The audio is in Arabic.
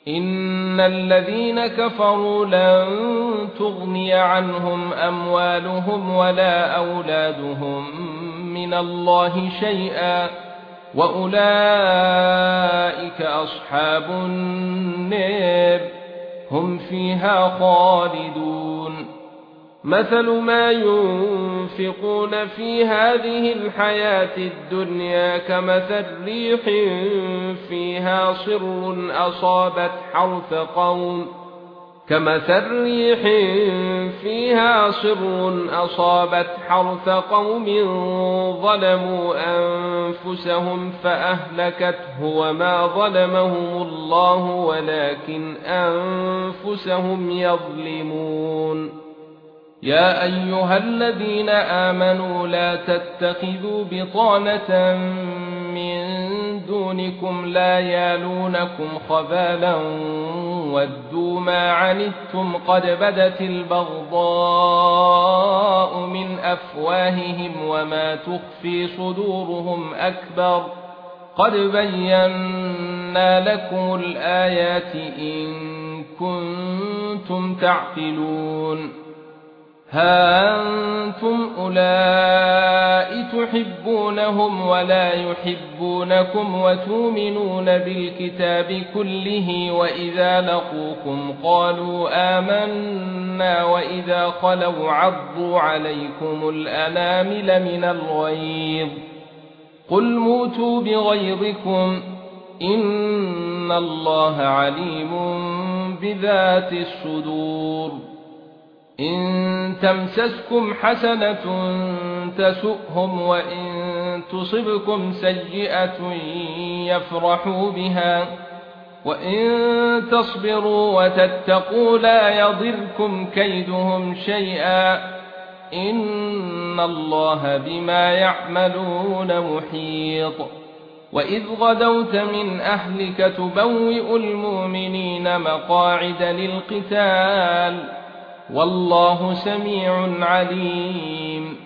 ان الذين كفروا لن تغني عنهم اموالهم ولا اولادهم من الله شيئا واولئك اصحاب النار هم فيها خالدون مثل ما ينفقون في هذه الحياة الدنيا كمثل ريح فيها صر أصابت حرث قوم ظلموا أنفسهم فأهلكته وما ظلمهم الله ولكن أنفسهم يظلمون يا ايها الذين آمنوا لا تتخذوا بطانة من دونكم لا يالونكم خبالا ودوا ما عنتم قد بدت البغضاء من افواههم وما تخفي صدورهم اكبر قد بينا لكم الآيات إن كنتم تعقلون ها أنتم أولئك تحبونهم ولا يحبونكم وتؤمنون بالكتاب كله وإذا لقوكم قالوا آمنا وإذا خلوا عضوا عليكم الأنامل من الغيظ قل موتوا بغيظكم إن الله عليم بذات الصدور إن تمسسكم حسنة تسؤهم وإن تصبكم سيئة يفرحوا بها وإن تصبروا وتتقوا لا يضركم كيدهم شيئا إن الله بما يعملون محيط وإذ غدوت من أهلك تبوئ المؤمنين مقاعد للقتال والله سميع عليم